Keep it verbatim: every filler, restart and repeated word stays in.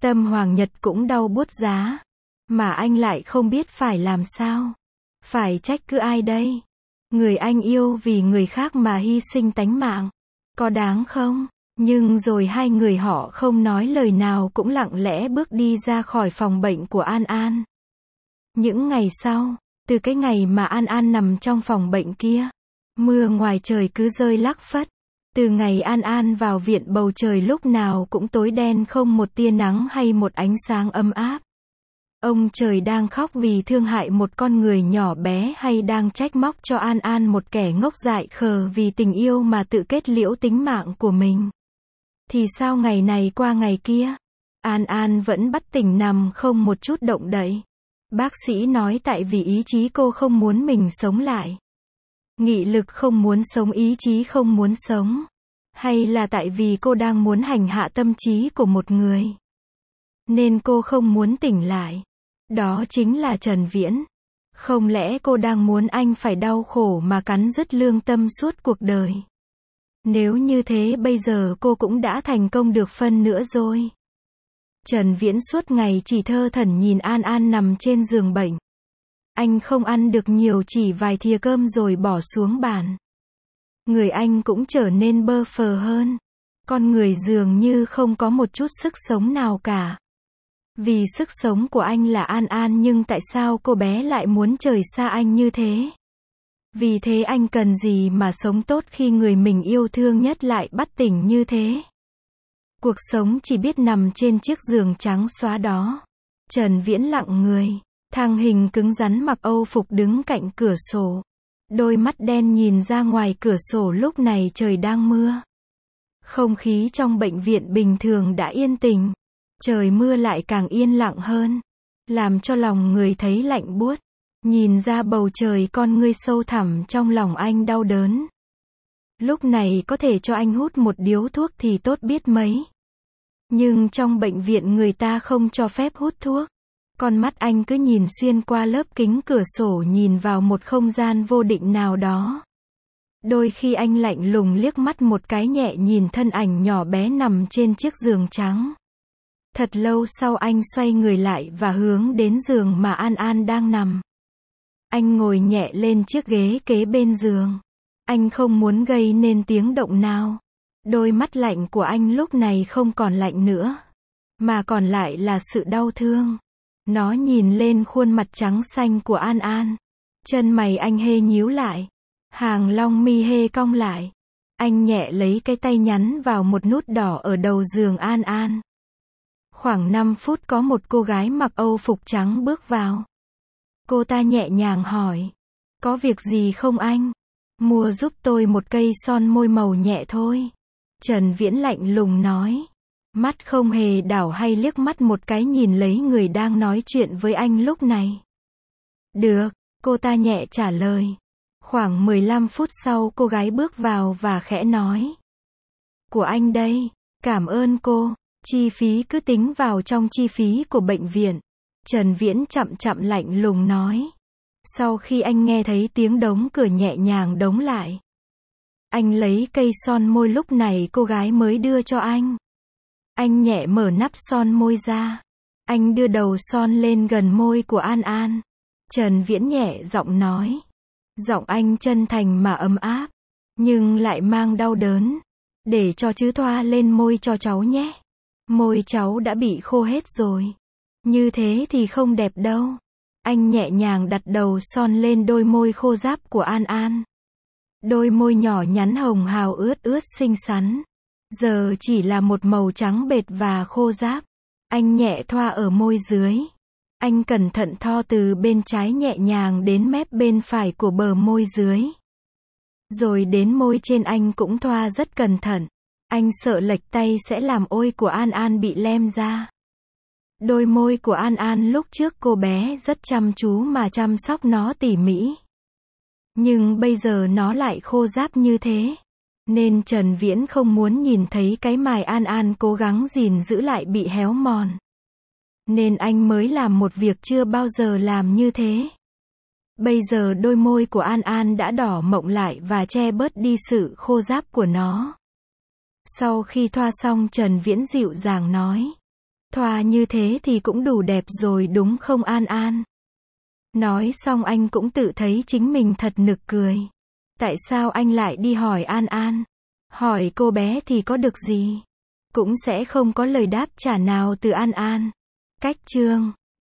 Tâm Hoàng Nhật cũng đau buốt giá. Mà anh lại không biết phải làm sao. Phải trách cứ ai đây? Người anh yêu vì người khác mà hy sinh tánh mạng. Có đáng không? Nhưng rồi hai người họ không nói lời nào cũng lặng lẽ bước đi ra khỏi phòng bệnh của An An. Những ngày sau, từ cái ngày mà An An nằm trong phòng bệnh kia, mưa ngoài trời cứ rơi lắc phất. Từ ngày An An vào viện bầu trời lúc nào cũng tối đen không một tia nắng hay một ánh sáng ấm áp. Ông trời đang khóc vì thương hại một con người nhỏ bé hay đang trách móc cho An An một kẻ ngốc dại khờ vì tình yêu mà tự kết liễu tính mạng của mình? Thì sao ngày này qua ngày kia, An An vẫn bất tỉnh nằm không một chút động đậy. Bác sĩ nói tại vì ý chí cô không muốn mình sống lại. Nghị lực không muốn sống, ý chí không muốn sống. Hay là tại vì cô đang muốn hành hạ tâm trí của một người, nên cô không muốn tỉnh lại. Đó chính là Trần Viễn. Không lẽ cô đang muốn anh phải đau khổ mà cắn rứt lương tâm suốt cuộc đời? Nếu như thế bây giờ cô cũng đã thành công được phân nữa rồi. Trần Viễn suốt ngày chỉ thơ thẩn nhìn An An nằm trên giường bệnh. Anh không ăn được nhiều, chỉ vài thìa cơm rồi bỏ xuống bàn. Người anh cũng trở nên bơ phờ hơn. Con người dường như không có một chút sức sống nào cả. Vì sức sống của anh là An An, nhưng tại sao cô bé lại muốn rời xa anh như thế? Vì thế anh cần gì mà sống tốt khi người mình yêu thương nhất lại bất tỉnh như thế? Cuộc sống chỉ biết nằm trên chiếc giường trắng xóa đó. Trần Viễn lặng người, thang hình cứng rắn mặc Âu phục đứng cạnh cửa sổ. Đôi mắt đen nhìn ra ngoài cửa sổ, lúc này trời đang mưa. Không khí trong bệnh viện bình thường đã yên tĩnh. Trời mưa lại càng yên lặng hơn, làm cho lòng người thấy lạnh buốt. Nhìn ra bầu trời, con ngươi sâu thẳm trong lòng anh đau đớn. Lúc này có thể cho anh hút một điếu thuốc thì tốt biết mấy. Nhưng trong bệnh viện người ta không cho phép hút thuốc. Con mắt anh cứ nhìn xuyên qua lớp kính cửa sổ, nhìn vào một không gian vô định nào đó. Đôi khi anh lạnh lùng liếc mắt một cái nhẹ nhìn thân ảnh nhỏ bé nằm trên chiếc giường trắng. Thật lâu sau anh xoay người lại và hướng đến giường mà An An đang nằm. Anh ngồi nhẹ lên chiếc ghế kế bên giường. Anh không muốn gây nên tiếng động nào. Đôi mắt lạnh của anh lúc này không còn lạnh nữa, mà còn lại là sự đau thương. Nó nhìn lên khuôn mặt trắng xanh của An An. Chân mày anh hê nhíu lại. Hàng lông mi hê cong lại. Anh nhẹ lấy cái tay nhắn vào một nút đỏ ở đầu giường An An. Khoảng năm phút có một cô gái mặc Âu phục trắng bước vào. Cô ta nhẹ nhàng hỏi. Có việc gì không anh? Mua giúp tôi một cây son môi màu nhẹ thôi. Trần Viễn lạnh lùng nói. Mắt không hề đảo hay liếc mắt một cái nhìn lấy người đang nói chuyện với anh lúc này. Được, cô ta nhẹ trả lời. Khoảng mười lăm phút sau cô gái bước vào và khẽ nói. Của anh đây, cảm ơn cô. Chi phí cứ tính vào trong chi phí của bệnh viện. Trần Viễn chậm chậm lạnh lùng nói. Sau khi anh nghe thấy tiếng đóng cửa nhẹ nhàng đóng lại, anh lấy cây son môi lúc này cô gái mới đưa cho anh. Anh nhẹ mở nắp son môi ra. Anh đưa đầu son lên gần môi của An An. Trần Viễn nhẹ giọng nói. Giọng anh chân thành mà ấm áp, nhưng lại mang đau đớn. Để cho chứ thoa lên môi cho cháu nhé. Môi cháu đã bị khô hết rồi. Như thế thì không đẹp đâu. Anh nhẹ nhàng đặt đầu son lên đôi môi khô ráp của An An. Đôi môi nhỏ nhắn hồng hào ướt ướt xinh xắn. Giờ chỉ là một màu trắng bệt và khô ráp. Anh nhẹ thoa ở môi dưới. Anh cẩn thận tho từ bên trái nhẹ nhàng đến mép bên phải của bờ môi dưới. Rồi đến môi trên anh cũng thoa rất cẩn thận. Anh sợ lệch tay sẽ làm ôi của An An bị lem ra. Đôi môi của An An lúc trước cô bé rất chăm chú mà chăm sóc nó tỉ mỉ. Nhưng bây giờ nó lại khô ráp như thế. Nên Trần Viễn không muốn nhìn thấy cái mài An An cố gắng gìn giữ lại bị héo mòn. Nên anh mới làm một việc chưa bao giờ làm như thế. Bây giờ đôi môi của An An đã đỏ mọng lại và che bớt đi sự khô ráp của nó. Sau khi thoa xong Trần Viễn dịu dàng nói. Thoa như thế thì cũng đủ đẹp rồi đúng không An An? Nói xong anh cũng tự thấy chính mình thật nực cười. Tại sao anh lại đi hỏi An An? Hỏi cô bé thì có được gì? Cũng sẽ không có lời đáp trả nào từ An An. Cách chương